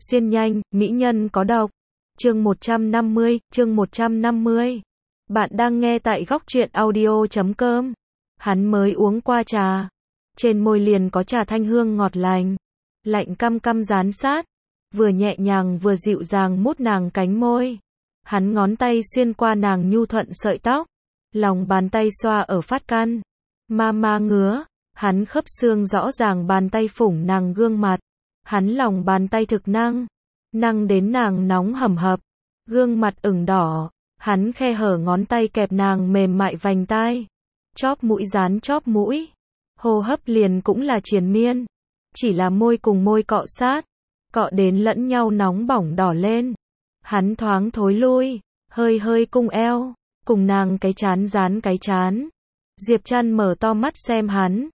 Xuyên nhanh, mỹ nhân có độc. Chương 150. Bạn đang nghe tại góc truyện audio.com. Hắn mới uống qua trà. Trên môi liền có trà thanh hương ngọt lành. Lạnh căm căm dán sát. Vừa nhẹ nhàng vừa dịu dàng mút nàng cánh môi. Hắn ngón tay xuyên qua nàng nhu thuận sợi tóc. Lòng bàn tay xoa ở phát căn. Ma ngứa. Hắn khớp xương rõ ràng bàn tay phủng nàng gương mặt. Hắn lòng bàn tay thực năng đến nàng nóng hầm hập, gương mặt ửng đỏ, hắn khe hở ngón tay kẹp nàng mềm mại vành tai, chóp mũi dán chóp mũi, hô hấp liền cũng là triền miên, chỉ là môi cùng môi cọ sát, cọ đến lẫn nhau nóng bỏng đỏ lên, hắn thoáng thối lui, hơi cung eo, cùng nàng cái chán dán cái chán, Diệp Trăn mở to mắt xem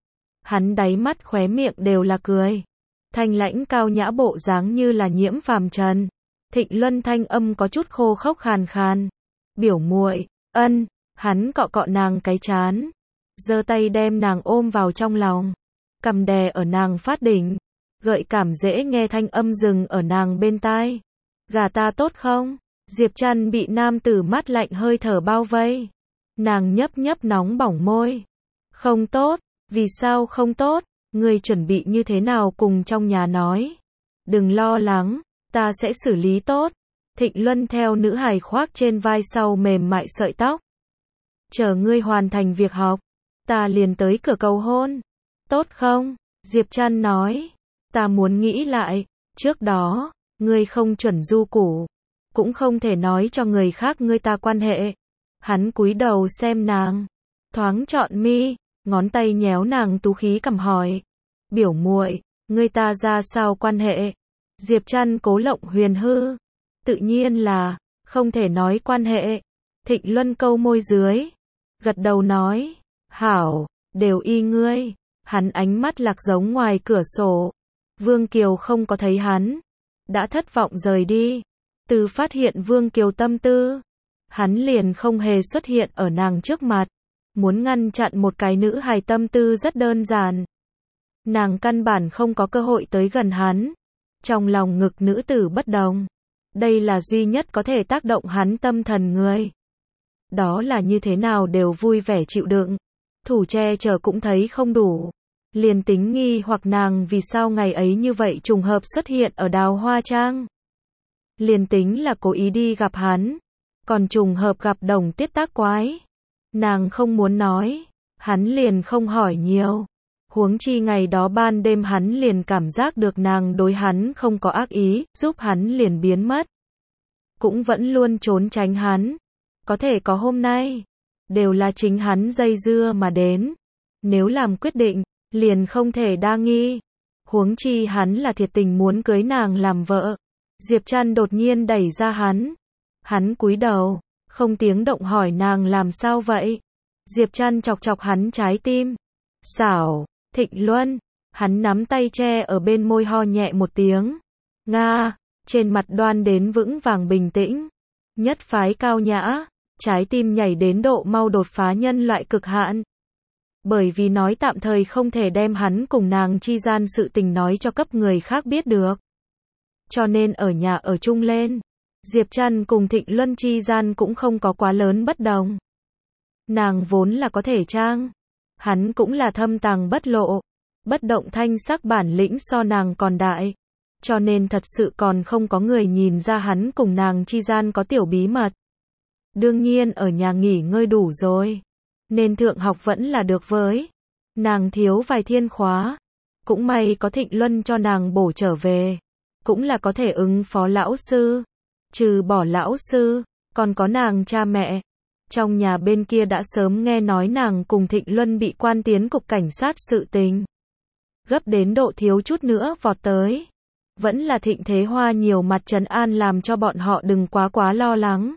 hắn đáy mắt khóe miệng đều là cười. Thanh lãnh cao nhã bộ dáng như là nhiễm phàm trần. Thịnh Luân thanh âm có chút khô khốc khàn khàn. Biểu muội, ân, hắn cọ cọ nàng cái chán, giơ tay đem nàng ôm vào trong lòng, cầm đè ở nàng phát đỉnh, gợi cảm dễ nghe thanh âm dừng ở nàng bên tai. Gà ta tốt không? Diệp Trăn bị nam tử mát lạnh hơi thở bao vây. Nàng nhấp nóng bỏng môi. Không tốt, vì sao không tốt? Ngươi chuẩn bị như thế nào cùng trong nhà nói? Đừng lo lắng, ta sẽ xử lý tốt. Thịnh Luân theo nữ hài khoác trên vai sau mềm mại sợi tóc. Chờ ngươi hoàn thành việc học, ta liền tới cửa cầu hôn. Tốt không? Diệp Trăn nói. Ta muốn nghĩ lại, trước đó, ngươi không chuẩn du củ, cũng không thể nói cho người khác ngươi ta quan hệ. Hắn cúi đầu xem nàng, thoáng trọn mi. Ngón tay nhéo nàng tú khí cằm hỏi. Biểu muội, ngươi ta ra sao quan hệ? Diệp Trăn cố lộng huyền hư. Tự nhiên là, không thể nói quan hệ. Thịnh Luân câu môi dưới. Gật đầu nói. Hảo, đều y ngươi. Hắn ánh mắt lạc giống ngoài cửa sổ. Vương Kiều không có thấy hắn. Đã thất vọng rời đi. Từ phát hiện Vương Kiều tâm tư. Hắn liền không hề xuất hiện ở nàng trước mặt. Muốn ngăn chặn một cái nữ hài tâm tư rất đơn giản. Nàng căn bản không có cơ hội tới gần hắn. Trong lòng ngực nữ tử bất đồng. Đây là duy nhất có thể tác động hắn tâm thần người. Đó là như thế nào đều vui vẻ chịu đựng. Thủ che chở cũng thấy không đủ. Liền tính nghi hoặc nàng vì sao ngày ấy như vậy trùng hợp xuất hiện ở Đào Hoa Trang. Liền tính là cố ý đi gặp hắn. Còn trùng hợp gặp Đồng Tiết Tác Quái. Nàng không muốn nói, hắn liền không hỏi nhiều. Huống chi ngày đó ban đêm hắn liền cảm giác được nàng đối hắn không có ác ý, giúp hắn liền biến mất. Cũng vẫn luôn trốn tránh hắn. Có thể có hôm nay, đều là chính hắn dây dưa mà đến. Nếu làm quyết định, liền không thể đa nghi. Huống chi hắn là thiệt tình muốn cưới nàng làm vợ. Diệp Trăn đột nhiên đẩy ra hắn. Hắn cúi đầu. Không tiếng động hỏi nàng làm sao vậy? Diệp Trăn chọc hắn trái tim. Xảo, Thịnh Luân. Hắn nắm tay che ở bên môi ho nhẹ một tiếng. Nga, trên mặt đoan đến vững vàng bình tĩnh. Nhất phái cao nhã, trái tim nhảy đến độ mau đột phá nhân loại cực hạn. Bởi vì nói tạm thời không thể đem hắn cùng nàng chi gian sự tình nói cho cấp người khác biết được. Cho nên ở nhà ở chung lên. Diệp Trăn cùng Thịnh Luân chi gian cũng không có quá lớn bất đồng. Nàng vốn là có thể trang. Hắn cũng là thâm tàng bất lộ. Bất động thanh sắc bản lĩnh so nàng còn đại. Cho nên thật sự còn không có người nhìn ra hắn cùng nàng chi gian có tiểu bí mật. Đương nhiên ở nhà nghỉ ngơi đủ rồi. Nên thượng học vẫn là được với. Nàng thiếu vài thiên khóa. Cũng may có Thịnh Luân cho nàng bổ trở về. Cũng là có thể ứng phó lão sư. Trừ bỏ lão sư, còn có nàng cha mẹ. Trong nhà bên kia đã sớm nghe nói nàng cùng Thịnh Luân bị quan tiến cục cảnh sát sự tình. Gấp đến độ thiếu chút nữa vọt tới. Vẫn là Thịnh Thế Hoa nhiều mặt trấn an làm cho bọn họ đừng quá lo lắng.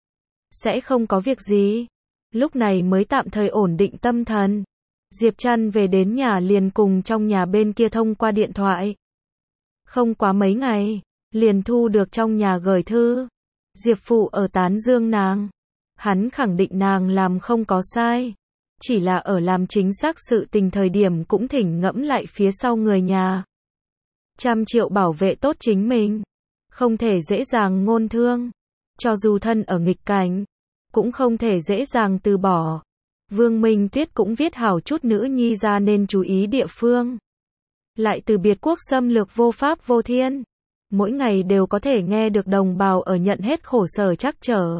Sẽ không có việc gì. Lúc này mới tạm thời ổn định tâm thần. Diệp Trăn về đến nhà liền cùng trong nhà bên kia thông qua điện thoại. Không quá mấy ngày. Liền thu được trong nhà gửi thư. Diệp phụ ở tán dương nàng. Hắn khẳng định nàng làm không có sai. Chỉ là ở làm chính xác sự tình thời điểm cũng thỉnh ngẫm lại phía sau người nhà. 100 triệu bảo vệ tốt chính mình. không thể dễ dàng ngôn thương. Cho dù thân ở nghịch cảnh, cũng không thể dễ dàng từ bỏ. Vương Minh Tuyết cũng viết hảo chút nữ nhi ra nên chú ý địa phương. Lại từ biệt quốc xâm lược vô pháp vô thiên. Mỗi ngày đều có thể nghe được đồng bào ở nhận hết khổ sở trắc trở.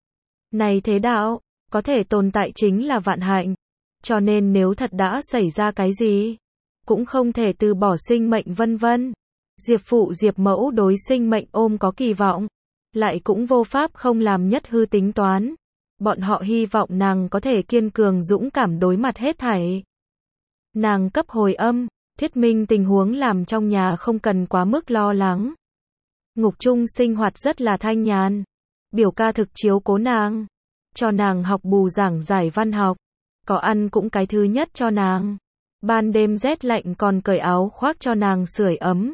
Này thế đạo, có thể tồn tại chính là vạn hạnh. Cho nên nếu thật đã xảy ra cái gì, cũng không thể từ bỏ sinh mệnh vân vân. Diệp phụ Diệp mẫu đối sinh mệnh ôm có kỳ vọng, lại cũng vô pháp không làm nhất hư tính toán. Bọn họ hy vọng nàng có thể kiên cường dũng cảm đối mặt hết thảy. Nàng cấp hồi âm, thuyết minh tình huống làm trong nhà không cần quá mức lo lắng. Ngục chung sinh hoạt rất là thanh nhàn. Biểu ca thực chiếu cố nàng, cho nàng học bù giảng giải văn học, có ăn cũng cái thứ nhất cho nàng. Ban đêm rét lạnh còn cởi áo khoác cho nàng sưởi ấm.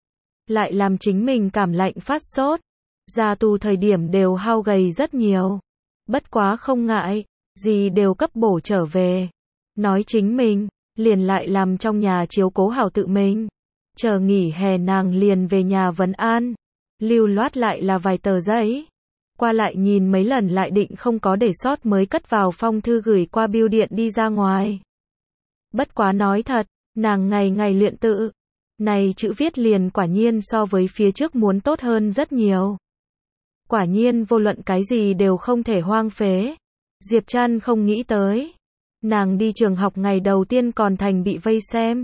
Lại làm chính mình cảm lạnh phát sốt. Ra tù thời điểm đều hao gầy rất nhiều. Bất quá không ngại, gì đều cấp bổ trở về. Nói chính mình, liền lại làm trong nhà chiếu cố hảo tự mình. Chờ nghỉ hè nàng liền về nhà vấn an. Lưu loát lại là vài tờ giấy. Qua lại nhìn mấy lần lại định không có để sót mới cất vào phong thư gửi qua bưu điện đi ra ngoài. Bất quá nói thật, nàng ngày ngày luyện tự. Này chữ viết liền quả nhiên so với phía trước muốn tốt hơn rất nhiều. Quả nhiên vô luận cái gì đều không thể hoang phế. Diệp Trăn không nghĩ tới. Nàng đi trường học ngày đầu tiên còn thành bị vây xem.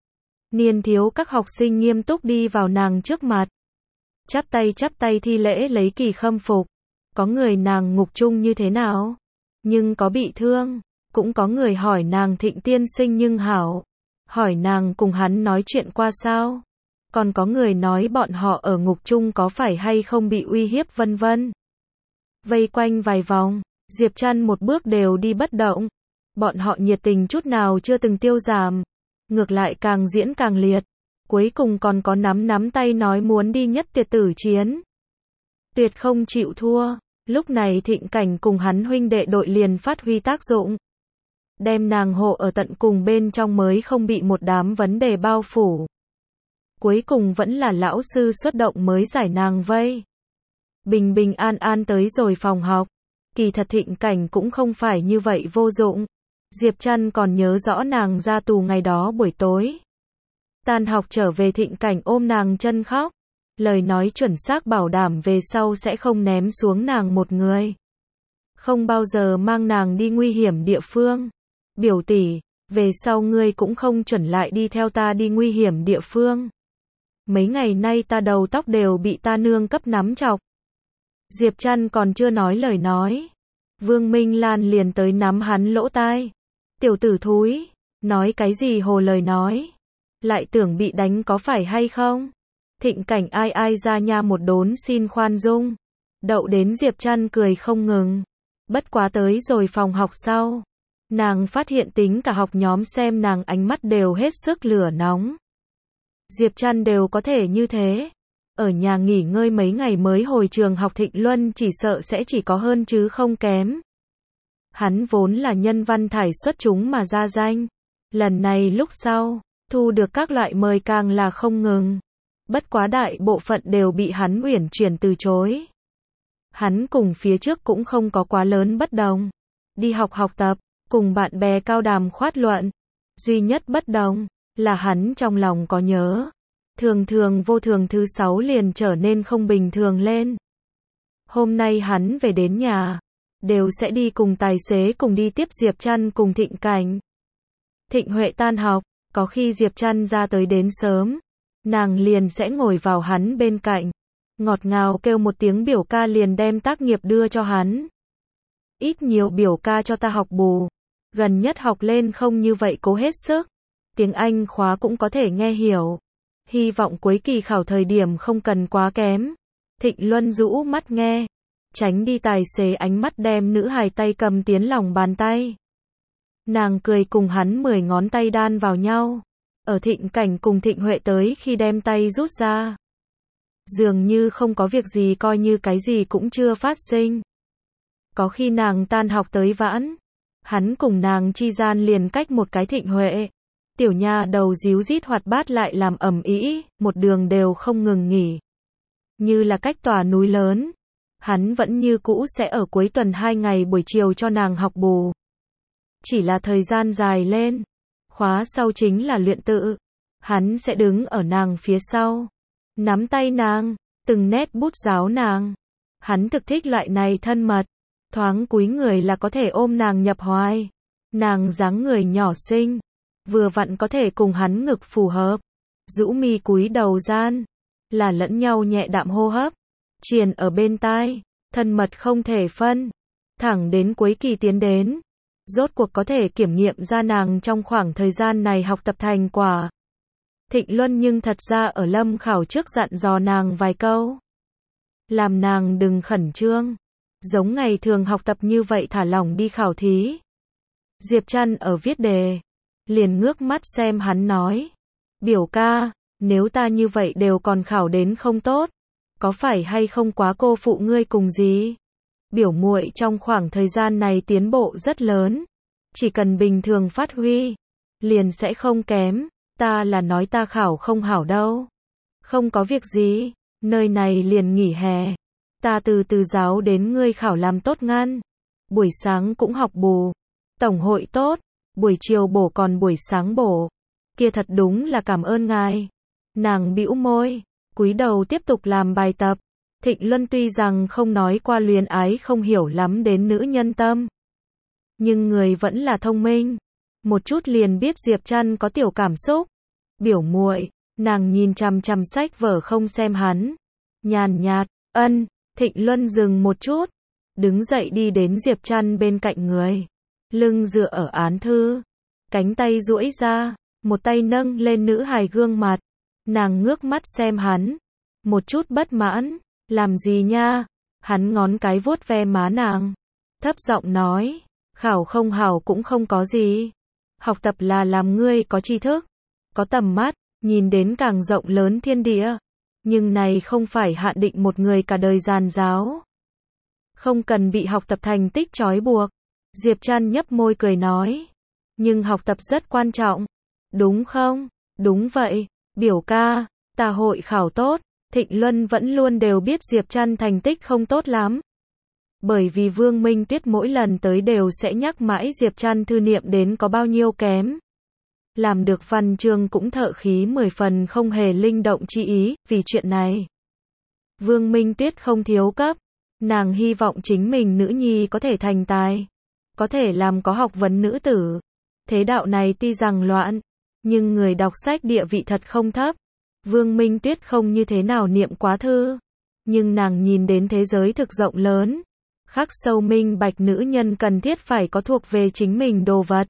Niên thiếu các học sinh nghiêm túc đi vào nàng trước mặt. Chắp tay thi lễ lấy kỳ khâm phục. Có người nàng ngục chung như thế nào? Nhưng có bị thương. Cũng có người hỏi nàng Thịnh tiên sinh nhưng hảo. Hỏi nàng cùng hắn nói chuyện qua sao? Còn có người nói bọn họ ở ngục chung có phải hay không bị uy hiếp vân vân. Vây quanh vài vòng, Diệp Trăn một bước đều đi bất động. Bọn họ nhiệt tình chút nào chưa từng tiêu giảm. Ngược lại càng diễn càng liệt. Cuối cùng còn có nắm tay nói muốn đi nhất tiệt tử chiến. Tuyệt không chịu thua. Lúc này Thịnh Cảnh cùng hắn huynh đệ đội liền phát huy tác dụng. Đem nàng hộ ở tận cùng bên trong mới không bị một đám vấn đề bao phủ. Cuối cùng vẫn là lão sư xuất động mới giải nàng vây. Bình an tới rồi phòng học. Kỳ thật Thịnh Cảnh cũng không phải như vậy vô dụng. Diệp Trăn còn nhớ rõ nàng ra tù ngày đó buổi tối. Tan học trở về Thịnh Cảnh ôm nàng chân khóc. Lời nói chuẩn xác bảo đảm về sau sẽ không ném xuống nàng một người. Không bao giờ mang nàng đi nguy hiểm địa phương. Biểu tỷ, về sau ngươi cũng không chuẩn lại đi theo ta đi nguy hiểm địa phương. Mấy ngày nay ta đầu tóc đều bị ta nương cấp nắm chọc. Diệp Trăn còn chưa nói lời nói. Vương Minh Lan liền tới nắm hắn lỗ tai. Tiểu tử thúi, nói cái gì hồ lời nói. Lại tưởng bị đánh có phải hay không? Thịnh Cảnh ai ra nha một đốn xin khoan dung. Đậu đến Diệp Trăn cười không ngừng. Bất quá tới rồi phòng học sau. Nàng phát hiện tính cả học nhóm xem nàng ánh mắt đều hết sức lửa nóng. Diệp Trăn đều có thể như thế. Ở nhà nghỉ ngơi mấy ngày mới hồi trường học Thịnh Luân chỉ sợ sẽ chỉ có hơn chứ không kém. Hắn vốn là nhân văn thải xuất chúng mà ra danh. Lần này lúc sau, thu được các loại mời càng là không ngừng. Bất quá đại bộ phận đều bị hắn uyển chuyển từ chối. Hắn cùng phía trước cũng không có quá lớn bất đồng. Đi học tập, cùng bạn bè cao đàm khoát luận. Duy nhất bất đồng là hắn trong lòng có nhớ. Thường vô thường thứ 6 liền trở nên không bình thường lên. Hôm nay hắn về đến nhà, đều sẽ đi cùng tài xế cùng đi tiếp Diệp Trăn cùng Thịnh Cảnh. Thịnh Huệ tan học, có khi Diệp Trăn ra tới đến sớm, nàng liền sẽ ngồi vào hắn bên cạnh, ngọt ngào kêu một tiếng biểu ca liền đem tác nghiệp đưa cho hắn. Ít nhiều biểu ca cho ta học bù, gần nhất học lên không như vậy cố hết sức, tiếng Anh khóa cũng có thể nghe hiểu. Hy vọng cuối kỳ khảo thời điểm không cần quá kém. Thịnh Luân rũ mắt nghe, tránh đi tài xế ánh mắt đem nữ hài tay cầm tiến lòng bàn tay. Nàng cười cùng hắn 10 ngón tay đan vào nhau. Ở Thịnh Cảnh cùng Thịnh Huệ tới khi đem tay rút ra. Dường như không có việc gì coi như cái gì cũng chưa phát sinh. Có khi nàng tan học tới vãn, hắn cùng nàng chi gian liền cách một cái Thịnh Huệ. Tiểu nha đầu díu dít hoạt bát lại làm ầm ĩ, một đường đều không ngừng nghỉ. như là cách tòa núi lớn. Hắn vẫn như cũ sẽ ở cuối tuần 2 ngày buổi chiều cho nàng học bù. Chỉ là thời gian dài lên, khóa sau chính là luyện tự. Hắn sẽ đứng ở nàng phía sau, nắm tay nàng, từng nét bút giáo nàng. Hắn thực thích loại này thân mật, thoáng cúi người là có thể ôm nàng nhập hoài. Nàng dáng người nhỏ xinh, vừa vặn có thể cùng hắn ngực phù hợp. Rũ mi cúi đầu gian, là lẫn nhau nhẹ đạm hô hấp, triền ở bên tai, thân mật không thể phân. Thẳng đến cuối kỳ tiến đến, rốt cuộc có thể kiểm nghiệm ra nàng trong khoảng thời gian này học tập thành quả. Thịnh Luân nhưng thật ra ở lâm khảo trước dặn dò nàng vài câu. Làm nàng đừng khẩn trương, giống ngày thường học tập như vậy thả lỏng đi khảo thí. Diệp Trăn ở viết đề, liền ngước mắt xem hắn nói. Biểu ca, nếu ta như vậy đều còn khảo đến không tốt, có phải hay không quá cô phụ ngươi cùng gì? Biểu muội trong khoảng thời gian này tiến bộ rất lớn, chỉ cần bình thường phát huy, liền sẽ không kém. Ta là nói ta khảo không hảo đâu. Không có việc gì, nơi này liền nghỉ hè. Ta từ từ giáo đến ngươi khảo làm tốt ngăn. Buổi sáng cũng học bù, tổng hội tốt, buổi chiều bổ còn buổi sáng bổ. Kia thật đúng là cảm ơn ngài. Nàng bĩu môi, cúi đầu tiếp tục làm bài tập. Thịnh Luân tuy rằng không nói qua luyến ái không hiểu lắm đến nữ nhân tâm, nhưng người vẫn là thông minh, một chút liền biết Diệp Trăn có tiểu cảm xúc. Biểu muội, nàng nhìn chằm chằm sách vở không xem hắn, nhàn nhạt, ân. Thịnh Luân dừng một chút, đứng dậy đi đến Diệp Trăn bên cạnh người, lưng dựa ở án thư, cánh tay duỗi ra, một tay nâng lên nữ hài gương mặt. Nàng ngước mắt xem hắn, một chút bất mãn. Làm gì nha? Hắn ngón cái vuốt ve má nàng, thấp giọng nói, khảo không hảo cũng không có gì. Học tập là làm ngươi có tri thức, có tầm mắt, nhìn đến càng rộng lớn thiên địa. Nhưng này không phải hạn định một người cả đời giàn giáo. Không cần bị học tập thành tích trói buộc. Diệp Trăn nhấp môi cười nói. Nhưng học tập rất quan trọng. Đúng không? Đúng vậy. Biểu ca, ta hội khảo tốt. Thịnh Luân vẫn luôn đều biết Diệp Trăn thành tích không tốt lắm. Bởi vì Vương Minh Tuyết mỗi lần tới đều sẽ nhắc mãi Diệp Trăn thư niệm đến có bao nhiêu kém. Làm được văn chương cũng thợ khí 10 phần không hề linh động chi ý, vì chuyện này. Vương Minh Tuyết không thiếu cấp, nàng hy vọng chính mình nữ nhi có thể thành tài, có thể làm có học vấn nữ tử. Thế đạo này tuy rằng loạn, nhưng người đọc sách địa vị thật không thấp. Vương Minh Tuyết không như thế nào niệm quá thư, nhưng nàng nhìn đến thế giới thực rộng lớn, khắc sâu minh bạch nữ nhân cần thiết phải có thuộc về chính mình đồ vật.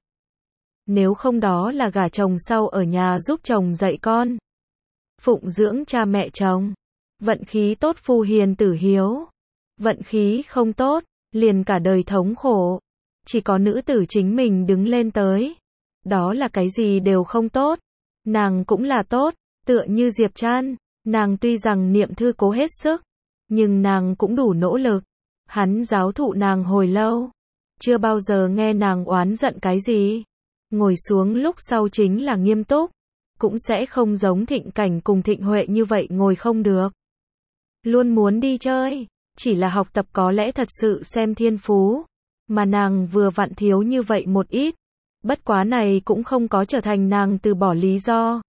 Nếu không đó là gả chồng sau ở nhà giúp chồng dạy con, phụng dưỡng cha mẹ chồng. Vận khí tốt phu hiền tử hiếu, vận khí không tốt, liền cả đời thống khổ. Chỉ có nữ tử chính mình đứng lên tới, đó là cái gì đều không tốt. Nàng cũng là tốt, tựa như Diệp Trăn, nàng tuy rằng niệm thư cố hết sức, nhưng nàng cũng đủ nỗ lực. Hắn giáo thụ nàng hồi lâu, chưa bao giờ nghe nàng oán giận cái gì. Ngồi xuống lúc sau chính là nghiêm túc, cũng sẽ không giống Thịnh Cảnh cùng Thịnh Huệ như vậy ngồi không được. Luôn muốn đi chơi, chỉ là học tập có lẽ thật sự xem thiên phú, mà nàng vừa vặn thiếu như vậy một ít. Bất quá này cũng không có trở thành nàng từ bỏ lý do.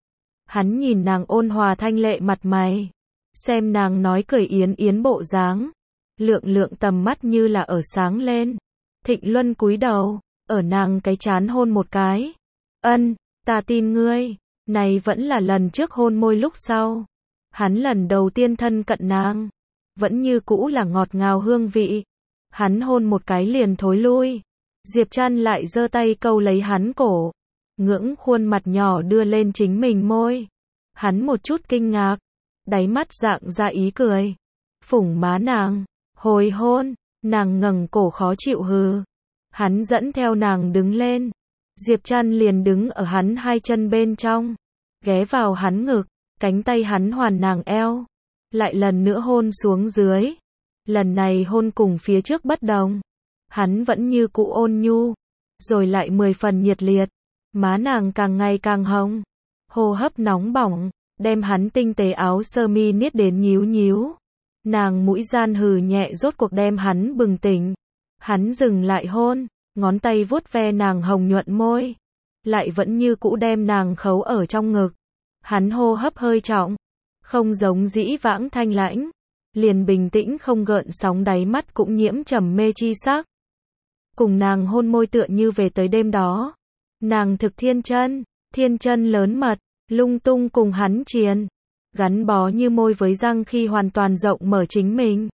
Hắn nhìn nàng ôn hòa thanh lệ mặt mày, xem nàng nói cười yến yến bộ dáng, lượng tầm mắt như là ở sáng lên. Thịnh Luân cúi đầu, ở nàng cái trán hôn một cái. Ân, ta tin ngươi. Này vẫn là lần trước hôn môi lúc sau. Hắn lần đầu tiên thân cận nàng, vẫn như cũ là ngọt ngào hương vị. Hắn hôn một cái liền thối lui. Diệp Trăn lại giơ tay câu lấy hắn cổ, ngưỡng khuôn mặt nhỏ đưa lên chính mình môi. Hắn một chút kinh ngạc, đáy mắt dạng ra ý cười, phủng má nàng, hồi hôn. Nàng ngẩng cổ khó chịu hừ. Hắn dẫn theo nàng đứng lên. Diệp Trăn liền đứng ở hắn hai chân bên trong, ghé vào hắn ngực, cánh tay hắn hoàn nàng eo, lại lần nữa hôn xuống dưới. Lần này hôn cùng phía trước bất đồng, hắn vẫn như cũ ôn nhu, rồi lại 10 phần nhiệt liệt. Má nàng càng ngày càng hồng, hô hấp nóng bỏng, đem hắn tinh tế áo sơ mi niết đến nhíu nhíu. Nàng mũi gian hừ nhẹ rốt cuộc đem hắn bừng tỉnh. Hắn dừng lại hôn, ngón tay vuốt ve nàng hồng nhuận môi, lại vẫn như cũ đem nàng khấu ở trong ngực. Hắn hô hấp hơi trọng, không giống dĩ vãng thanh lãnh, liền bình tĩnh không gợn sóng, đáy mắt cũng nhiễm trầm mê chi sắc. Cùng nàng hôn môi tựa như về tới đêm đó. Nàng thực thiên chân lớn mật, lung tung cùng hắn triền, gắn bó như môi với răng khi hoàn toàn rộng mở chính mình.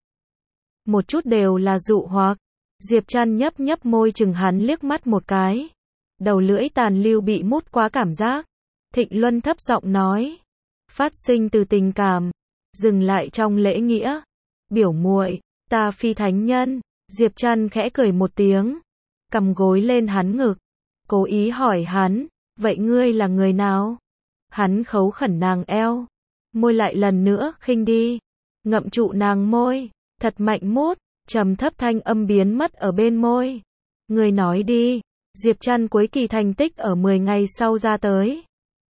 Một chút đều là dụ hoặc. Diệp Trăn nhấp nhấp môi chừng hắn liếc mắt một cái. Đầu lưỡi tàn lưu bị mút qua cảm giác. Thịnh Luân thấp giọng nói. Phát sinh từ tình cảm. Dừng lại trong lễ nghĩa. Biểu muội, ta phi thánh nhân. Diệp Trăn khẽ cười một tiếng. Cầm gối lên hắn ngực. Cố ý hỏi hắn. Vậy ngươi là người nào? Hắn khấu khẩn nàng eo. Môi lại lần nữa khinh đi. Ngậm trụ nàng môi. Thật mạnh mút. Trầm thấp thanh âm biến mất ở bên môi. Người nói đi. Diệp Trăn cuối kỳ thành tích ở 10 ngày sau ra tới.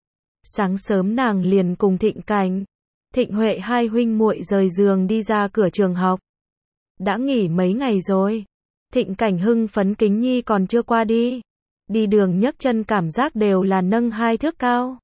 Sáng sớm nàng liền cùng Thịnh Cảnh, Thịnh Huệ hai huynh muội rời giường đi ra cửa trường học. Đã nghỉ mấy ngày rồi. Thịnh Cảnh hưng phấn, Kính Nhi còn chưa qua đi. Đi đường nhấc chân cảm giác đều là nâng 2 thước cao.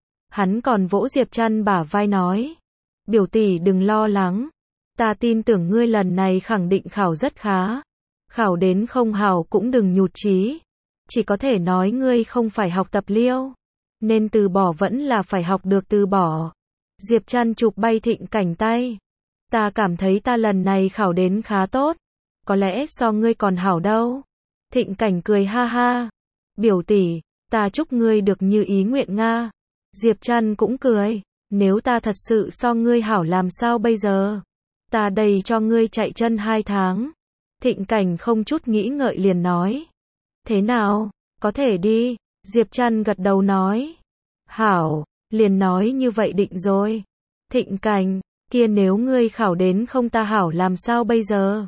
Hắn còn vỗ Diệp Trăn bả vai nói. Biểu tỷ đừng lo lắng. Ta tin tưởng ngươi lần này khẳng định khảo rất khá. Khảo đến không hảo cũng đừng nhụt chí. Chỉ có thể nói ngươi không phải học tập liêu. Nên từ bỏ vẫn là phải học được từ bỏ. Diệp Trăn chụp bay Thịnh Cảnh tay. Ta cảm thấy ta lần này khảo đến khá tốt. Có lẽ so ngươi còn hảo đâu. Thịnh Cảnh cười ha ha. Biểu tỷ, ta chúc ngươi được như ý nguyện Nga. Diệp Trăn cũng cười. Nếu ta thật sự so ngươi hảo làm sao bây giờ? Ta đầy cho ngươi chạy chân 2 tháng. Thịnh Cảnh không chút nghĩ ngợi liền nói. Thế nào, có thể đi. Diệp Trăn gật đầu nói. Hảo, liền nói như vậy định rồi. Thịnh Cảnh, kia nếu ngươi khảo đến không ta hảo làm sao bây giờ?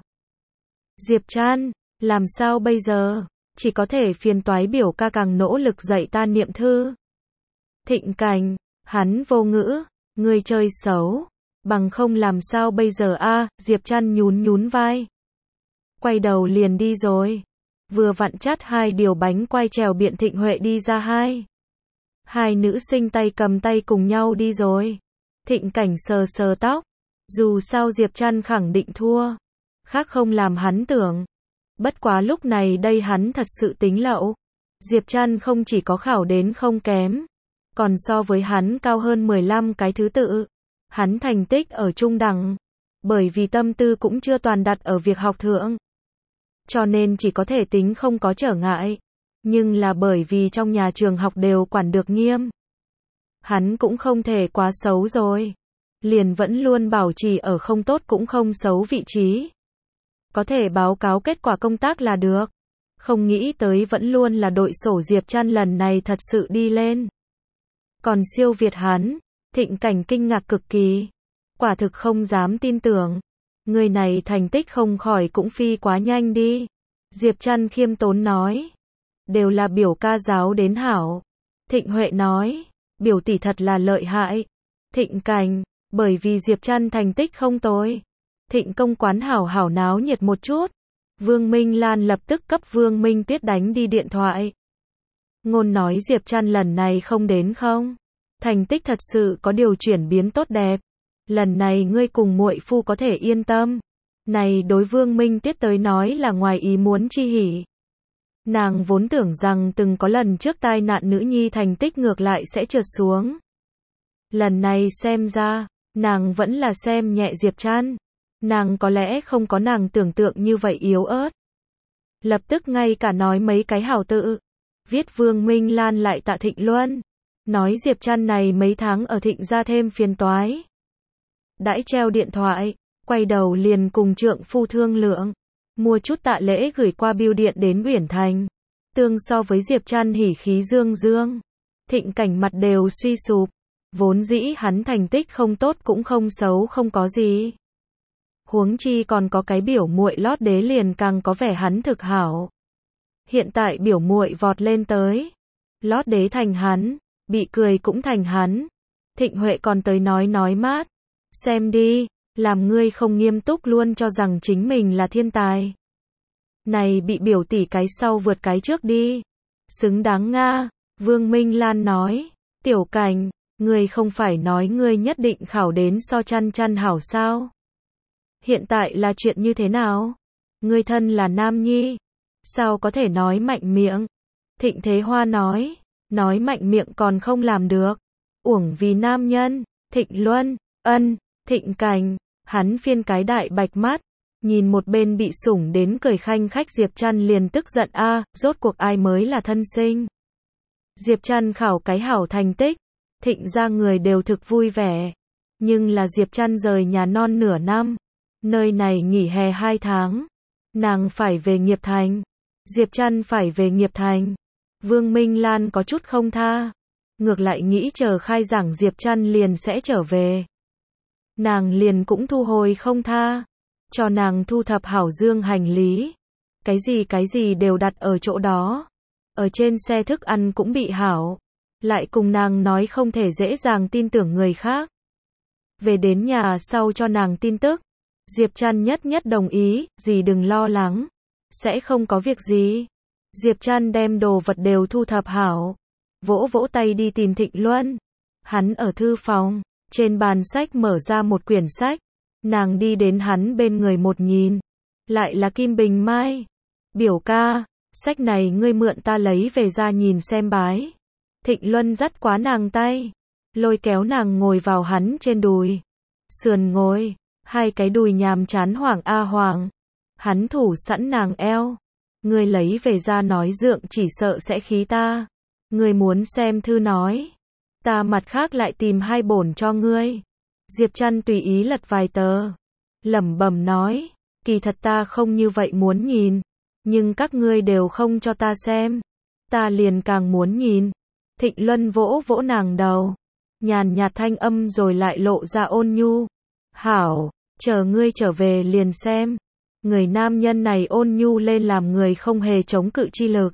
Diệp Trăn, làm sao bây giờ? Chỉ có thể phiền toái biểu ca càng nỗ lực dạy ta niệm thư. Thịnh Cảnh, hắn vô ngữ, ngươi chơi xấu. Bằng không làm sao bây giờ a? Diệp Trăn nhún vai. Quay đầu liền đi rồi. Vừa vặn chắt 2 điều bánh quai trèo Biện Thịnh Huệ đi ra hai nữ sinh tay cầm tay cùng nhau đi rồi. Thịnh Cảnh sờ sờ tóc. Dù sao Diệp Trăn khẳng định thua. Khác không làm hắn tưởng. Bất quá lúc này đây hắn thật sự tính lậu. Diệp Trăn không chỉ có khảo đến không kém, còn so với hắn cao hơn 15 cái thứ tự. Hắn thành tích ở trung đẳng, bởi vì tâm tư cũng chưa toàn đặt ở việc học thượng. Cho nên chỉ có thể tính không có trở ngại. Nhưng là bởi vì trong nhà trường học đều quản được nghiêm. Hắn cũng không thể quá xấu rồi. Liền vẫn luôn bảo trì ở không tốt cũng không xấu vị trí. Có thể báo cáo kết quả công tác là được. Không nghĩ tới vẫn luôn là đội sổ Diệp Trăn lần này thật sự đi lên. Còn siêu việt hắn. Thịnh Cảnh kinh ngạc cực kỳ. Quả thực không dám tin tưởng. Người này thành tích không khỏi cũng phi quá nhanh đi. Diệp Trăn khiêm tốn nói. Đều là biểu ca giáo đến hảo. Thịnh Huệ nói. Biểu tỷ thật là lợi hại. Thịnh Cảnh, bởi vì Diệp Trăn thành tích không tồi. Thịnh công quán hảo hảo náo nhiệt một chút. Vương Minh Lan lập tức cấp Vương Minh Tuyết đánh đi điện thoại. Ngôn nói Diệp Trăn lần này không đến không? Thành tích thật sự có điều chuyển biến tốt đẹp. Lần này ngươi cùng muội phu có thể yên tâm. Này đối Vương Minh Tuyết tới nói là ngoài ý muốn chi hỉ. Nàng vốn tưởng rằng từng có lần trước tai nạn nữ nhi thành tích ngược lại sẽ trượt xuống. Lần này xem ra, nàng vẫn là xem nhẹ Diệp Trăn. Nàng có lẽ không có nàng tưởng tượng như vậy yếu ớt. Lập tức ngay cả nói mấy cái hảo tự. Viết Vương Minh Lan lại tạ Thịnh Luân. Nói Diệp Trăn này mấy tháng ở Thịnh ra thêm phiền toái. Đãi treo điện thoại, quay đầu liền cùng trượng phu thương lượng. Mua chút tạ lễ gửi qua bưu điện đến Uyển Thành. Tương so với Diệp Trăn hỉ khí dương dương. Thịnh Cảnh mặt đều suy sụp. Vốn dĩ hắn thành tích không tốt cũng không xấu không có gì. Huống chi còn có cái biểu muội lót đế liền càng có vẻ hắn thực hảo. Hiện tại biểu muội vọt lên tới. Lót đế thành hắn, bị cười cũng thành hắn. Thịnh Huệ còn tới nói mát. Xem đi, làm ngươi không nghiêm túc luôn cho rằng chính mình là thiên tài. Này bị biểu tỷ cái sau vượt cái trước đi. Xứng đáng nga. Vương Minh Lan nói. Tiểu Cảnh, ngươi không phải nói ngươi nhất định khảo đến so chăn chăn hảo sao? Hiện tại là chuyện như thế nào? Ngươi thân là nam nhi. Sao có thể nói mạnh miệng? Thịnh Thế Hoa nói. Nói mạnh miệng còn không làm được. Uổng vì nam nhân. Thịnh Luân, ân, Thịnh Cảnh. Hắn phiên cái đại bạch mắt. Nhìn một bên bị sủng đến cười khanh khách Diệp Trăn liền tức giận a, rốt cuộc ai mới là thân sinh. Diệp Trăn khảo cái hảo thành tích. Thịnh ra người đều thực vui vẻ. Nhưng là Diệp Trăn rời nhà non nửa năm. Nơi này nghỉ hè 2 tháng. Nàng phải về Nghiệp Thành. Diệp Trăn phải về Nghiệp Thành. Vương Minh Lan có chút không tha. Ngược lại nghĩ chờ khai giảng Diệp Trăn liền sẽ trở về. Nàng liền cũng thu hồi không tha. Cho nàng thu thập hảo dương hành lý. Cái gì đều đặt ở chỗ đó. Ở trên xe thức ăn cũng bị hảo. Lại cùng nàng nói không thể dễ dàng tin tưởng người khác. Về đến nhà sau cho nàng tin tức. Diệp Trăn nhất đồng ý, dì đừng lo lắng. Sẽ không có việc gì. Diệp Trăn đem đồ vật đều thu thập hảo. Vỗ tay đi tìm Thịnh Luân. Hắn ở thư phòng. Trên bàn sách mở ra một quyển sách. Nàng đi đến hắn bên người một nhìn. Lại là Kim Bình Mai. Biểu ca, sách này ngươi mượn ta lấy về ra nhìn xem bái. Thịnh Luân dắt quá nàng tay. Lôi kéo nàng ngồi vào hắn trên đùi. Sườn ngồi. Hai cái đùi nhàm chán hoảng a hoảng. Hắn thủ sẵn nàng eo. Ngươi lấy về ra nói dượng chỉ sợ sẽ khí ta. Ngươi muốn xem thư nói. Ta mặt khác lại tìm 2 bổn cho ngươi. Diệp Trăn tùy ý lật vài tờ. Lẩm bẩm nói. Kỳ thật ta không như vậy muốn nhìn. Nhưng các ngươi đều không cho ta xem. Ta liền càng muốn nhìn. Thịnh Luân vỗ nàng đầu. Nhàn nhạt thanh âm rồi lại lộ ra ôn nhu. Hảo, chờ ngươi trở về liền xem. Người nam nhân này ôn nhu lên làm người không hề chống cự chi lực.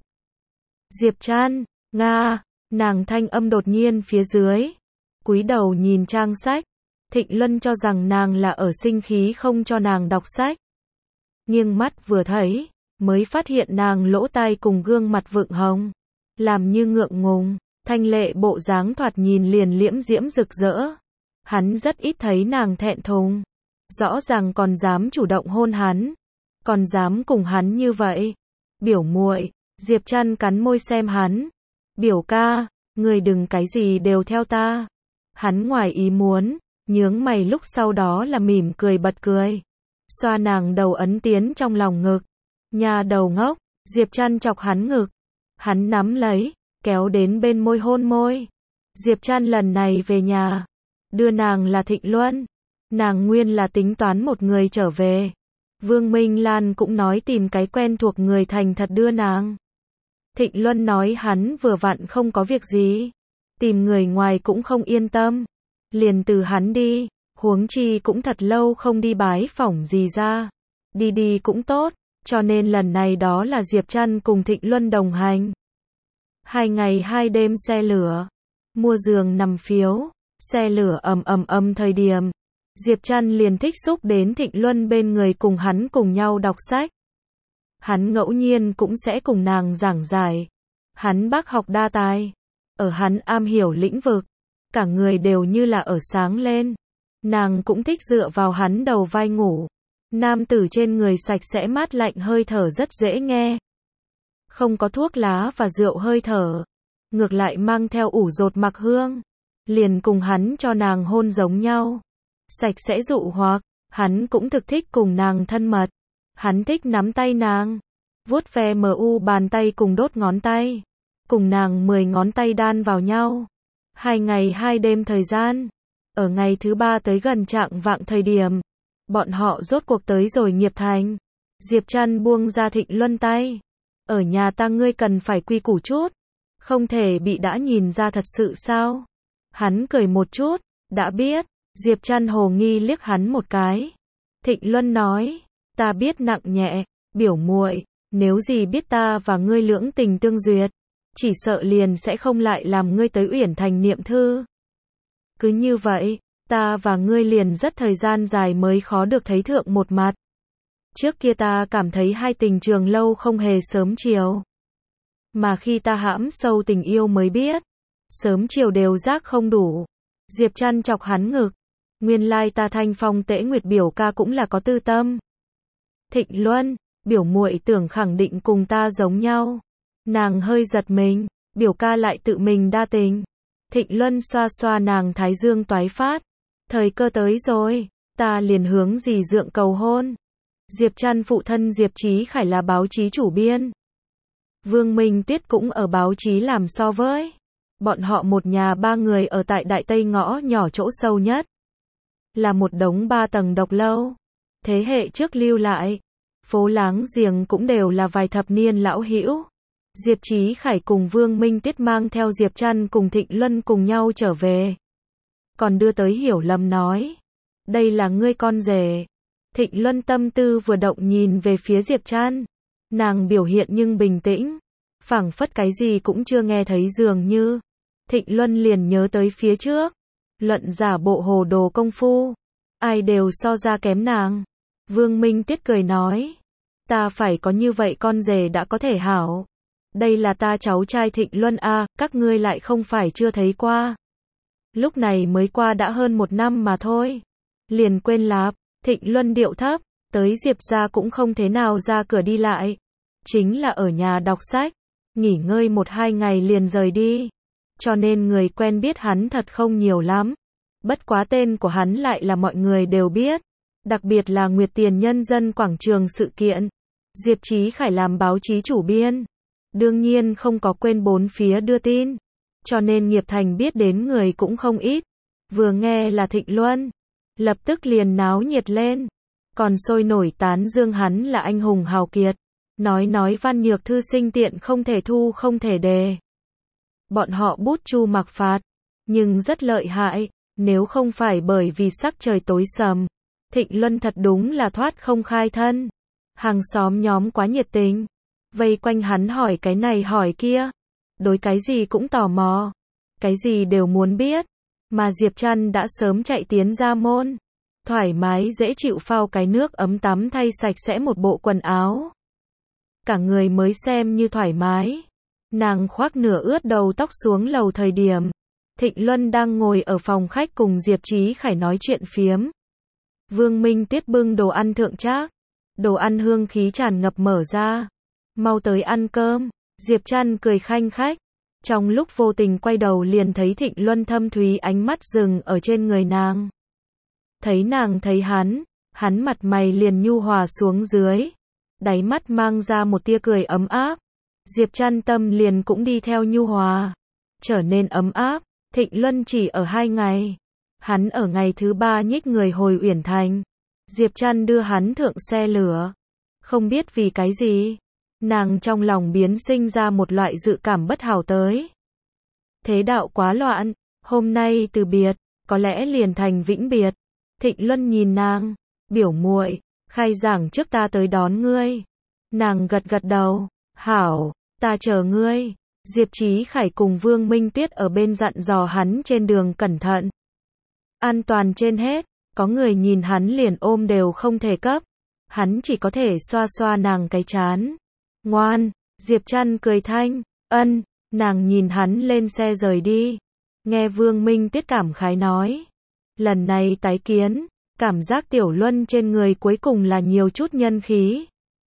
Diệp Trăn, nga, nàng thanh âm đột nhiên phía dưới. Cúi đầu nhìn trang sách. Thịnh Luân cho rằng nàng là ở sinh khí không cho nàng đọc sách. Nghiêng mắt vừa thấy, mới phát hiện nàng lỗ tai cùng gương mặt vượng hồng. Làm như ngượng ngùng, thanh lệ bộ dáng thoạt nhìn liền liễm diễm rực rỡ. Hắn rất ít thấy nàng thẹn thùng. Rõ ràng còn dám chủ động hôn hắn. Còn dám cùng hắn như vậy. Biểu muội, Diệp Trăn cắn môi xem hắn. Biểu ca, người đừng cái gì đều theo ta. Hắn ngoài ý muốn, nhướng mày lúc sau đó là mỉm cười bật cười. Xoa nàng đầu ấn tiến trong lòng ngực. Nhà đầu ngốc, Diệp Trăn chọc hắn ngực. Hắn nắm lấy, kéo đến bên môi hôn môi. Diệp Trăn lần này về nhà. Đưa nàng là Thịnh Luân. Nàng nguyên là tính toán một người trở về. Vương Minh Lan cũng nói tìm cái quen thuộc người thành thật đưa nàng. Thịnh Luân nói hắn vừa vặn không có việc gì. Tìm người ngoài cũng không yên tâm. Liền từ hắn đi. Huống chi cũng thật lâu không đi bái phỏng gì ra. Đi cũng tốt. Cho nên lần này đó là Diệp Trăn cùng Thịnh Luân đồng hành. 2 ngày 2 đêm xe lửa. Mua giường nằm phiếu. Xe lửa ầm thời điểm. Diệp Trăn liền thích xúc đến Thịnh Luân bên người cùng hắn cùng nhau đọc sách. Hắn ngẫu nhiên cũng sẽ cùng nàng giảng giải. Hắn bác học đa tài. Ở hắn am hiểu lĩnh vực. Cả người đều như là ở sáng lên. Nàng cũng thích dựa vào hắn đầu vai ngủ. Nam tử trên người sạch sẽ mát lạnh hơi thở rất dễ nghe. Không có thuốc lá và rượu hơi thở. Ngược lại mang theo ủ dột mặc hương. Liền cùng hắn cho nàng hôn giống nhau. Sạch sẽ dụ hoặc. Hắn cũng thực thích cùng nàng thân mật. Hắn thích nắm tay nàng. Vuốt ve bàn tay cùng đốt ngón tay. Cùng nàng 10 ngón tay đan vào nhau. 2 ngày 2 đêm thời gian. Ở ngày thứ 3 tới gần trạng vạng thời điểm. Bọn họ rốt cuộc tới rồi Nghiệp Thành. Diệp Trăn buông ra Thịnh Luân tay. Ở nhà ta ngươi cần phải quy củ chút. Không thể bị đã nhìn ra thật sự sao? Hắn cười một chút. Đã biết. Diệp Trăn hồ nghi liếc hắn một cái. Thịnh Luân nói. Ta biết nặng nhẹ. Biểu muội, nếu gì biết ta và ngươi lưỡng tình tương duyệt. Chỉ sợ liền sẽ không lại làm ngươi tới Uyển Thành niệm thư. Cứ như vậy, ta và ngươi liền rất thời gian dài mới khó được thấy thượng một mặt. Trước kia ta cảm thấy hai tình trường lâu không hề sớm chiều. Mà khi ta hãm sâu tình yêu mới biết, sớm chiều đều giác không đủ. Diệp Trăn chọc hắn ngực. Nguyên lai ta Thanh Phong Tễ Nguyệt biểu ca cũng là có tư tâm. Thịnh Luân, biểu muội tưởng khẳng định cùng ta giống nhau. Nàng hơi giật mình, biểu ca lại tự mình đa tình. Thịnh Luân xoa xoa nàng thái dương toái phát. Thời cơ tới rồi, ta liền hướng dì dượng cầu hôn. Diệp Trăn phụ thân Diệp Chí Khải là báo chí chủ biên. Vương Minh Tuyết cũng ở báo chí làm so với. Bọn họ một nhà ba người ở tại Đại Tây ngõ nhỏ chỗ sâu nhất. Là một đống 3 tầng độc lâu. Thế hệ trước lưu lại. Phố láng giềng cũng đều là vài thập niên lão hữu. Diệp Chí Khải cùng Vương Minh Tuyết mang theo Diệp Trăn cùng Thịnh Luân cùng nhau trở về. Còn đưa tới hiểu lầm nói. Đây là ngươi con rể. Thịnh Luân tâm tư vừa động nhìn về phía Diệp Trăn. Nàng biểu hiện nhưng bình tĩnh. Phảng phất cái gì cũng chưa nghe thấy dường như. Thịnh Luân liền nhớ tới phía trước. Luận giả bộ hồ đồ công phu. Ai đều so ra kém nàng. Vương Minh Tuyết cười nói. Ta phải có như vậy con rể đã có thể hảo. Đây là ta cháu trai Thịnh Luân a, các ngươi lại không phải chưa thấy qua. Lúc này mới qua đã hơn 1 năm mà thôi. Liền quên lạp. Thịnh Luân điệu thấp. Tới Diệp gia cũng không thế nào ra cửa đi lại. Chính là ở nhà đọc sách. Nghỉ ngơi 1-2 ngày liền rời đi. Cho nên người quen biết hắn thật không nhiều lắm. Bất quá tên của hắn lại là mọi người đều biết. Đặc biệt là Nguyệt Tiền Nhân Dân Quảng Trường sự kiện. Diệp Chí Khải làm báo chí chủ biên. Đương nhiên không có quên bốn phía đưa tin. Cho nên Nghiệp Thành biết đến người cũng không ít. Vừa nghe là Thịnh Luân. Lập tức liền náo nhiệt lên. Còn sôi nổi tán dương hắn là anh hùng hào kiệt. Nói Văn Nhược thư sinh tiện không thể thu không thể đề. Bọn họ bút chu mặc phạt. Nhưng rất lợi hại. Nếu không phải bởi vì sắc trời tối sầm. Thịnh Luân thật đúng là thoát không khai thân. Hàng xóm nhóm quá nhiệt tình. Vây quanh hắn hỏi cái này hỏi kia. Đối cái gì cũng tò mò. Cái gì đều muốn biết. Mà Diệp Trăn đã sớm chạy tiến ra môn. Thoải mái dễ chịu phao cái nước ấm tắm thay sạch sẽ một bộ quần áo. Cả người mới xem như thoải mái. Nàng khoác nửa ướt đầu tóc xuống lầu thời điểm. Thịnh Luân đang ngồi ở phòng khách cùng Diệp Chí Khải nói chuyện phiếm. Vương Minh Tuyết bưng đồ ăn thượng trác. Đồ ăn hương khí tràn ngập mở ra. Mau tới ăn cơm. Diệp Trăn cười khanh khách. Trong lúc vô tình quay đầu liền thấy Thịnh Luân thâm thúy ánh mắt dừng ở trên người nàng. Thấy nàng thấy hắn mặt mày liền nhu hòa xuống dưới. Đáy mắt mang ra một tia cười ấm áp. Diệp Trăn tâm liền cũng đi theo nhu hòa. Trở nên ấm áp. Thịnh Luân chỉ ở 2 ngày. Hắn ở ngày thứ 3 nhích người hồi Uyển Thành. Diệp Trăn đưa hắn thượng xe lửa. Không biết vì cái gì. Nàng trong lòng biến sinh ra một loại dự cảm bất hảo tới. Thế đạo quá loạn. Hôm nay từ biệt. Có lẽ liền thành vĩnh biệt. Thịnh Luân nhìn nàng. Biểu muội, khai giảng trước ta tới đón ngươi. Nàng gật gật đầu. Hảo, ta chờ ngươi. Diệp Chí Khải cùng Vương Minh Tuyết ở bên dặn dò hắn trên đường cẩn thận. An toàn trên hết. Có người nhìn hắn liền ôm đều không thể cấp. Hắn chỉ có thể xoa xoa nàng cái trán. Ngoan. Diệp Trăn cười thanh. Ân. Nàng nhìn hắn lên xe rời đi. Nghe Vương Minh Tuyết cảm khái nói. Lần này tái kiến. Cảm giác Tiểu Luân trên người cuối cùng là nhiều chút nhân khí.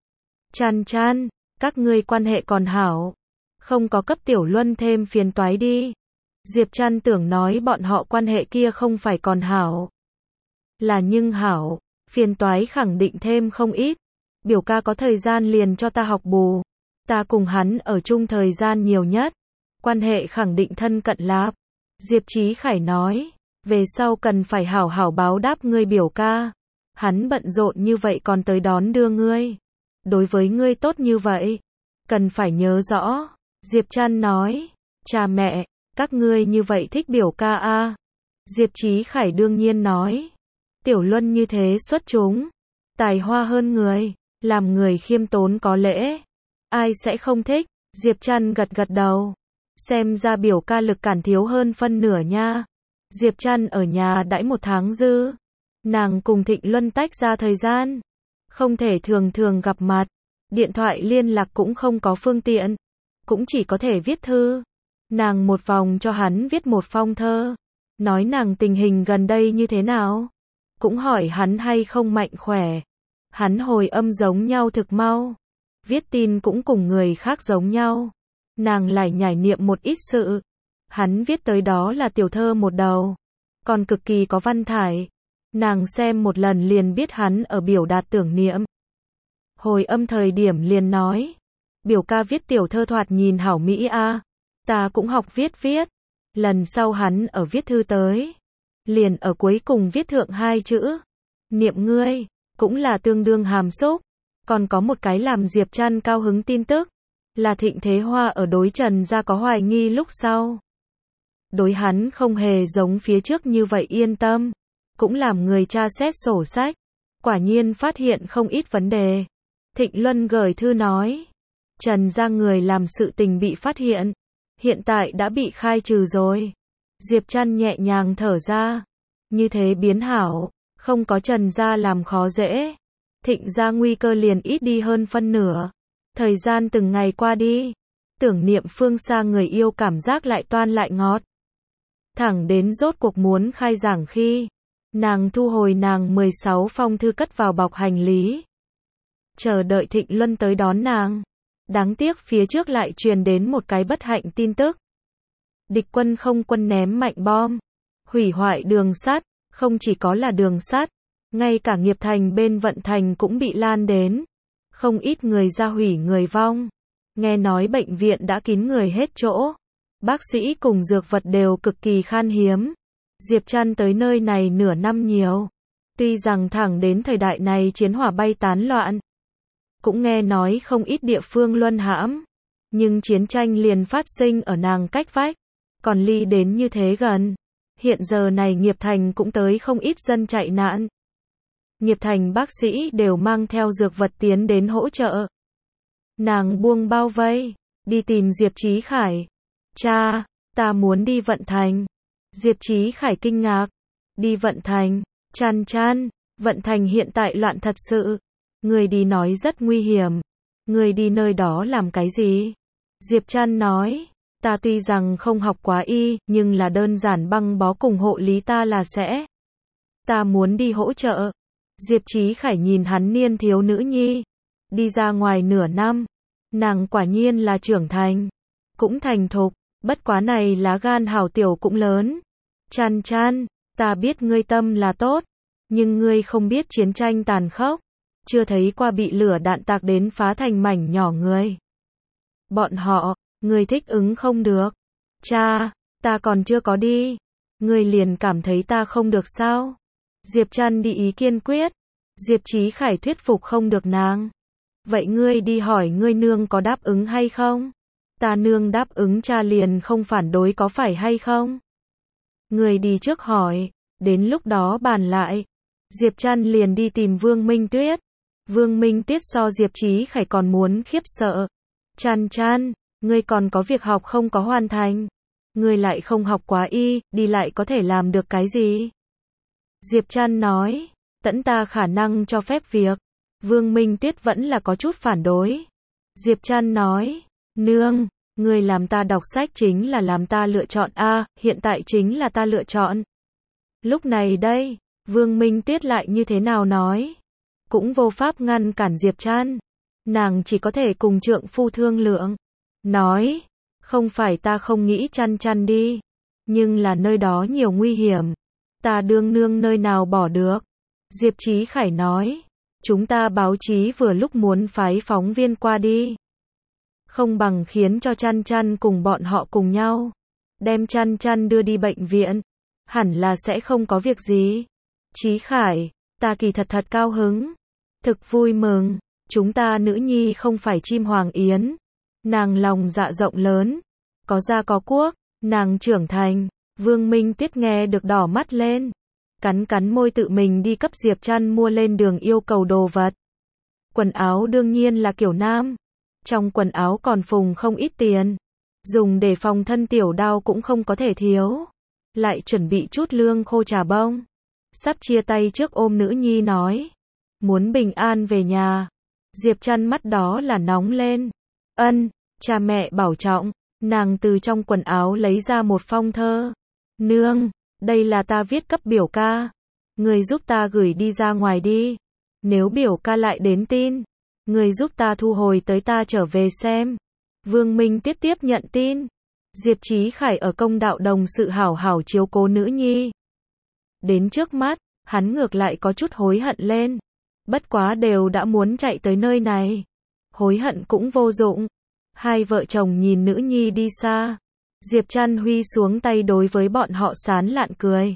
Trăn, các ngươi quan hệ còn hảo. Không có cấp Tiểu Luân thêm phiền toái đi. Diệp Trăn tưởng nói bọn họ quan hệ kia không phải còn hảo. Là nhưng hảo, phiền toái khẳng định thêm không ít. Biểu ca có thời gian liền cho ta học bù. Ta cùng hắn ở chung thời gian nhiều nhất. Quan hệ khẳng định thân cận lạp. Diệp Chí Khải nói. Về sau cần phải hảo hảo báo đáp ngươi biểu ca. Hắn bận rộn như vậy còn tới đón đưa ngươi. Đối với ngươi tốt như vậy. Cần phải nhớ rõ. Diệp Trăn nói. Cha mẹ, các ngươi như vậy thích biểu ca a? Diệp Chí Khải đương nhiên nói. Tiểu Luân như thế xuất chúng. Tài hoa hơn người. Làm người khiêm tốn có lễ. Ai sẽ không thích? Diệp Trăn gật gật đầu. Xem ra biểu ca lực cản thiếu hơn phân nửa nha. Diệp Trăn ở nhà đãi 1 tháng dư. Nàng cùng Thịnh Luân tách ra thời gian, không thể thường thường gặp mặt, điện thoại liên lạc cũng không có phương tiện, cũng chỉ có thể viết thư. Nàng một vòng cho hắn viết một phong thơ, nói nàng tình hình gần đây như thế nào, cũng hỏi hắn hay không mạnh khỏe. Hắn hồi âm giống nhau thực mau, viết tin cũng cùng người khác giống nhau. Nàng lại nhải niệm một ít sự, hắn viết tới đó là tiểu thơ một đầu, còn cực kỳ có văn thải. Nàng xem một lần liền biết hắn ở biểu đạt tưởng niệm. Hồi âm thời điểm liền nói, biểu ca viết tiểu thơ thoạt nhìn hảo mỹ a, ta cũng học viết. Lần sau hắn ở viết thư tới, liền ở cuối cùng viết thượng 2 chữ, niệm ngươi, cũng là tương đương hàm xúc. Còn có một cái làm Diệp Trăn cao hứng tin tức, là Thịnh Thế Hoa ở đối Trần gia có hoài nghi lúc sau. Đối hắn không hề giống phía trước như vậy yên tâm, cũng làm người tra xét sổ sách, quả nhiên phát hiện không ít vấn đề. Thịnh Luân gửi thư nói, Trần gia người làm sự tình bị phát hiện tại đã bị khai trừ rồi. Diệp Trăn nhẹ nhàng thở ra, như thế biến hảo, không có Trần gia làm khó dễ, Thịnh gia nguy cơ liền ít đi hơn phân nửa. Thời gian từng ngày qua đi, tưởng niệm phương xa người yêu cảm giác lại toan lại ngọt. Thẳng đến rốt cuộc muốn khai giảng khi, nàng thu hồi nàng 16 phong thư cất vào bọc hành lý, chờ đợi Thịnh Luân tới đón nàng. Đáng tiếc phía trước lại truyền đến một cái bất hạnh tin tức. Địch quân không quân ném mạnh bom, hủy hoại đường sắt, không chỉ có là đường sắt, ngay cả Nghiệp Thành bên Vận Thành cũng bị lan đến. Không ít người ra hủy người vong. Nghe nói bệnh viện đã kín người hết chỗ. Bác sĩ cùng dược vật đều cực kỳ khan hiếm. Diệp Trăn tới nơi này nửa năm nhiều. Tuy rằng thẳng đến thời đại này chiến hỏa bay tán loạn, cũng nghe nói không ít địa phương luân hãm, nhưng chiến tranh liền phát sinh ở nàng cách vách, còn ly đến như thế gần. Hiện giờ này Nghiệp Thành cũng tới không ít dân chạy nạn. Nghiệp Thành bác sĩ đều mang theo dược vật tiến đến hỗ trợ. Nàng buông bao vây, đi tìm Diệp Chí Khải. Cha, ta muốn đi Vận Thành. Diệp Chí Khải kinh ngạc. Đi Vận Thành, Trăn, Vận Thành hiện tại loạn thật sự. Người đi nói rất nguy hiểm. Người đi nơi đó làm cái gì? Diệp Trăn nói, ta tuy rằng không học quá y, nhưng là đơn giản băng bó cùng hộ lý ta là sẽ. Ta muốn đi hỗ trợ. Diệp Chí Khải nhìn hắn niên thiếu nữ nhi, đi ra ngoài nửa năm, nàng quả nhiên là trưởng thành, cũng thành thục, bất quá này lá gan hảo tiểu cũng lớn. Trăn, ta biết ngươi tâm là tốt, nhưng ngươi không biết chiến tranh tàn khốc, chưa thấy qua bị lửa đạn tạc đến phá thành mảnh nhỏ người. Bọn họ, ngươi thích ứng không được. Cha, ta còn chưa có đi, ngươi liền cảm thấy ta không được sao? Diệp Trăn đi ý kiên quyết. Diệp Chí Khải thuyết phục không được nàng. Vậy ngươi đi hỏi ngươi nương có đáp ứng hay không? Ta nương đáp ứng cha liền không phản đối có phải hay không? Ngươi đi trước hỏi, đến lúc đó bàn lại. Diệp Trăn liền đi tìm Vương Minh Tuyết. Vương Minh Tuyết so Diệp Chí Khải còn muốn khiếp sợ. Trăn, ngươi còn có việc học không có hoàn thành. Ngươi lại không học quá y, đi lại có thể làm được cái gì? Diệp Trăn nói, tẫn ta khả năng cho phép việc. Vương Minh Tuyết vẫn là có chút phản đối. Diệp Trăn nói, nương, ngươi làm ta đọc sách chính là làm ta lựa chọn a, hiện tại chính là ta lựa chọn. Lúc này đây, Vương Minh Tuyết lại như thế nào nói, cũng vô pháp ngăn cản Diệp Trăn. Nàng chỉ có thể cùng trượng phu thương lượng, nói, không phải ta không nghĩ Trăn đi, nhưng là nơi đó nhiều nguy hiểm, ta đương nương nơi nào bỏ được. Diệp Chí Khải nói, chúng ta báo chí vừa lúc muốn phái phóng viên qua đi, không bằng khiến cho Trăn cùng bọn họ cùng nhau, đem Trăn đưa đi bệnh viện, hẳn là sẽ không có việc gì. Chí Khải, ta kỳ thật cao hứng, thực vui mừng, chúng ta nữ nhi không phải chim hoàng yến, nàng lòng dạ rộng lớn, có gia có quốc, nàng trưởng thành. Vương Minh Tuyết nghe được đỏ mắt lên, cắn môi tự mình đi cấp Diệp Trăn mua lên đường yêu cầu đồ vật. Quần áo đương nhiên là kiểu nam, trong quần áo còn phùng không ít tiền, dùng để phòng thân tiểu đao cũng không có thể thiếu. lại chuẩn bị chút lương khô trà bông. Sắp chia tay trước ôm nữ nhi nói, muốn bình an về nhà. Diệp Trăn mắt đó là nóng lên. Ân, cha mẹ bảo trọng. Nàng từ trong quần áo lấy ra một phong thơ. Nương, đây là ta viết cấp biểu ca. Người giúp ta gửi đi ra ngoài đi. Nếu biểu ca lại đến tin, người giúp ta thu hồi tới ta trở về xem. Vương Minh tiếp nhận tin. Diệp Chí Khải ở công đạo đồng sự hảo hảo chiếu cố nữ nhi. Đến trước mắt, hắn ngược lại có chút hối hận lên. Bất quá đều đã muốn chạy tới nơi này. Hối hận cũng vô dụng. Hai vợ chồng nhìn nữ nhi đi xa. Diệp Trăn huy xuống tay đối với bọn họ sán lạn cười.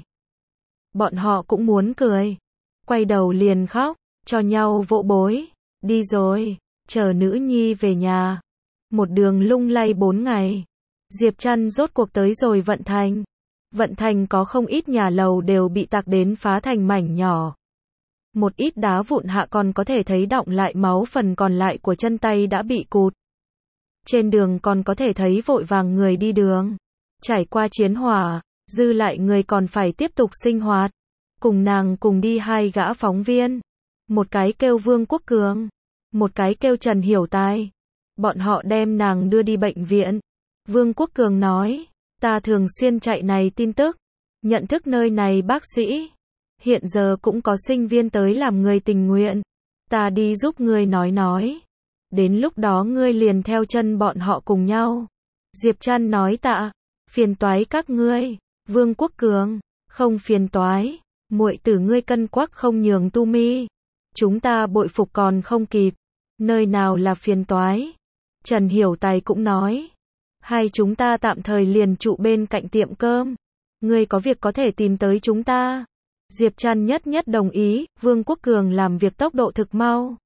Bọn họ cũng muốn cười. Quay đầu liền khóc, cho nhau vỗ bối. Đi rồi, chờ nữ nhi về nhà. Một đường lung lay 4 ngày. Diệp Trăn rốt cuộc tới rồi Vận Thành. Vận Thành có không ít nhà lầu đều bị tạc đến phá thành mảnh nhỏ. Một ít đá vụn hạ còn có thể thấy đọng lại máu, phần còn lại của chân tay đã bị cụt. Trên đường còn có thể thấy vội vàng người đi đường. Trải qua chiến hỏa, dư lại người còn phải tiếp tục sinh hoạt. Cùng nàng cùng đi hai gã phóng viên. Một cái kêu Vương Quốc Cường, một cái kêu Trần Hiểu Tài. Bọn họ đem nàng đưa đi bệnh viện. Vương Quốc Cường nói, ta thường xuyên chạy này tin tức, nhận thức nơi này bác sĩ. Hiện giờ cũng có sinh viên tới làm người tình nguyện. Ta đi giúp ngươi nói. Đến lúc đó ngươi liền theo chân bọn họ cùng nhau. Diệp Trăn nói tạ, phiền toái các ngươi. Vương Quốc Cường, không phiền toái. Muội tử ngươi cân quắc không nhường tu mi. Chúng ta bội phục còn không kịp. Nơi nào là phiền toái. Trần Hiểu Tài cũng nói, hai chúng ta tạm thời liền trụ bên cạnh tiệm cơm. Ngươi có việc có thể tìm tới chúng ta. Diệp Trăn nhất đồng ý. Vương Quốc Cường làm việc tốc độ thực mau.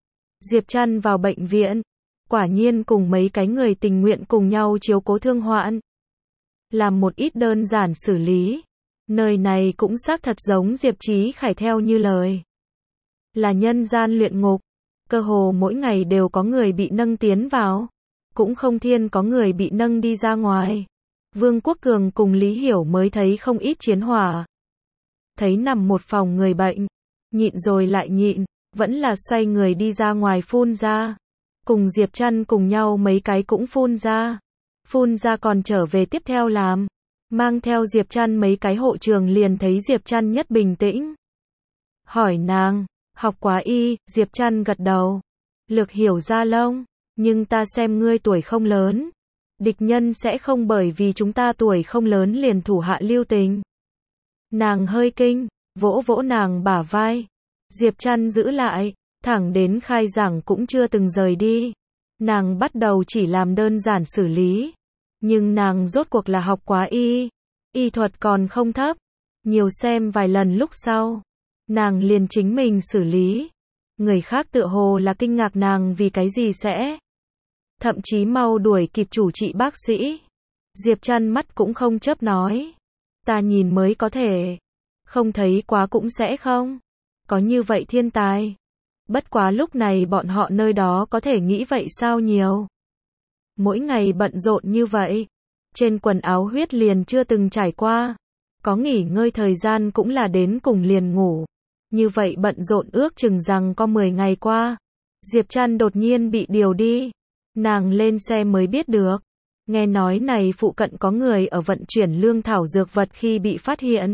Diệp Trăn vào bệnh viện, quả nhiên cùng mấy cái người tình nguyện cùng nhau chiếu cố thương hoạn. Làm một ít đơn giản xử lý. Nơi này cũng xác thật giống Diệp Chí Khải theo như lời. Là nhân gian luyện ngục. Cơ hồ mỗi ngày đều có người bị nâng tiến vào. Cũng không thiên có người bị nâng đi ra ngoài. Vương Quốc Cường cùng Lý Hiểu mới thấy không ít chiến hỏa. Thấy nằm một phòng người bệnh. Nhịn rồi lại nhịn. Vẫn là xoay người đi ra ngoài phun ra. Cùng Diệp Trăn cùng nhau mấy cái cũng phun ra. Phun ra còn trở về tiếp theo làm. Mang theo Diệp Trăn mấy cái hộ trường liền thấy Diệp Trăn nhất bình tĩnh. Hỏi nàng, học quá y, Diệp Trăn gật đầu. Lược hiểu ra lông, nhưng ta xem ngươi tuổi không lớn. Địch nhân sẽ không bởi vì chúng ta tuổi không lớn liền thủ hạ lưu tình. Nàng hơi kinh, vỗ nàng bả vai. Diệp Trăn giữ lại, thẳng đến khai giảng cũng chưa từng rời đi. Nàng bắt đầu chỉ làm đơn giản xử lý. Nhưng nàng rốt cuộc là học quá y thuật còn không thấp. Nhiều xem vài lần lúc sau, nàng liền chính mình xử lý. Người khác tựa hồ là kinh ngạc nàng vì cái gì sẽ. Thậm chí mau đuổi kịp chủ trị bác sĩ. Diệp Trăn mắt cũng không chớp nói. Ta nhìn mới có thể. Không thấy quá cũng sẽ không. Có như vậy thiên tài. Bất quá lúc này bọn họ nơi đó có thể nghĩ vậy sao nhiều. Mỗi ngày bận rộn như vậy. Trên quần áo huyết liền chưa từng trải qua. Có nghỉ ngơi thời gian cũng là đến cùng liền ngủ. Như vậy bận rộn ước chừng rằng có 10 ngày qua. Diệp Trăn đột nhiên bị điều đi. Nàng lên xe mới biết được. Nghe nói này phụ cận có người ở vận chuyển lương thảo dược vật khi bị phát hiện.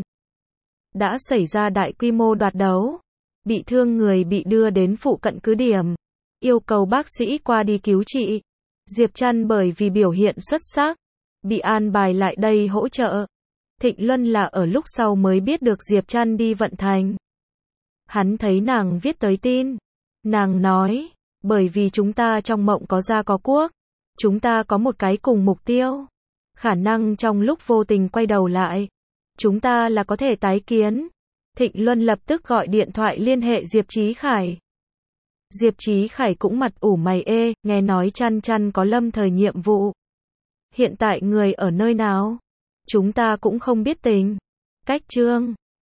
Đã xảy ra đại quy mô đoạt đấu. Bị thương người bị đưa đến phụ cận cứ điểm. Yêu cầu bác sĩ qua đi cứu trị. Diệp Trăn bởi vì biểu hiện xuất sắc. Bị an bài lại đây hỗ trợ. Thịnh Luân là ở lúc sau mới biết được Diệp Trăn đi Vận Thành. Hắn thấy nàng viết tới tin. Nàng nói, bởi vì chúng ta trong mộng có gia có quốc. Chúng ta có một cái cùng mục tiêu. Khả năng trong lúc vô tình quay đầu lại. Chúng ta là có thể tái kiến. Thịnh Luân lập tức gọi điện thoại liên hệ Diệp Chí Khải. Diệp Chí Khải cũng mặt ủ mày ê, nghe nói Trăn có lâm thời nhiệm vụ. Hiện tại người ở nơi nào? Chúng ta cũng không biết tình. Cách chương